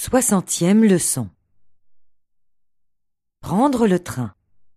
60e leçon. Prendre le train.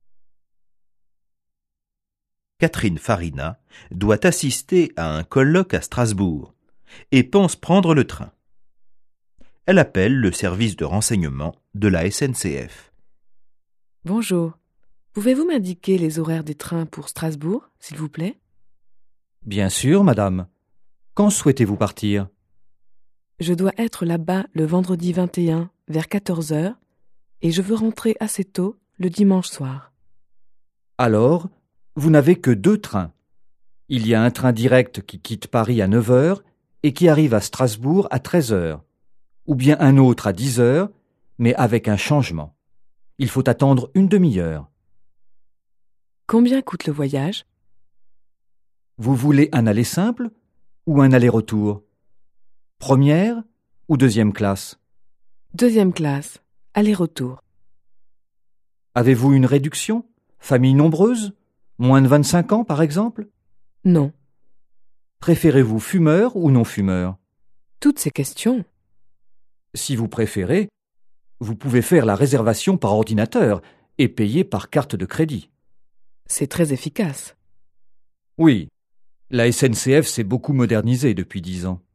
Catherine Farina doit assister à un colloque à Strasbourg et pense prendre le train. Elle appelle le service de renseignement de la SNCF. Bonjour. Pouvez-vous m'indiquer les horaires des trains pour Strasbourg, s'il vous plaît? Bien sûr, madame. Quand souhaitez-vous partir? Je dois être là-bas le vendredi 21 vers 14 heures et je veux rentrer assez tôt le dimanche soir. Alors, vous n'avez que 2 trains. Il y a un train direct qui quitte Paris à 9 heures et qui arrive à Strasbourg à 13 heures, ou bien un autre à 10 heures, mais avec un changement. Il faut attendre une demi-heure. Combien coûte le voyage? Vous voulez un aller simple ou un aller-retour? Première ou deuxième classe? Deuxième classe, aller-retour. Avez-vous une réduction? Famille nombreuse? Moins de 25 ans, par exemple? Non. Préférez-vous fumeur ou non-fumeur? Toutes ces questions. Si vous préférez, vous pouvez faire la réservation par ordinateur et payer par carte de crédit. C'est très efficace. Oui, la SNCF s'est beaucoup modernisée depuis 10 ans.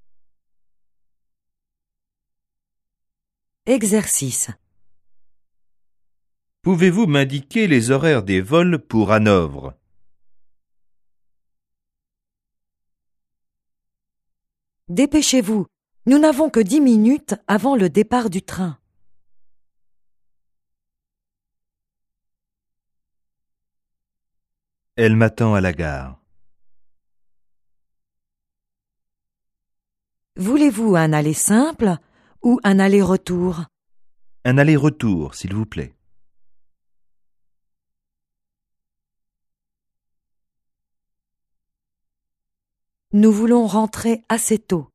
Exercice. Pouvez-vous m'indiquer les horaires des vols pour Hanovre? Dépêchez-vous. Nous n'avons que 10 minutes avant le départ du train. Elle m'attend à la gare. Voulez-vous un aller simple ou un aller-retour? Un aller-retour, s'il vous plaît. Nous voulons rentrer assez tôt.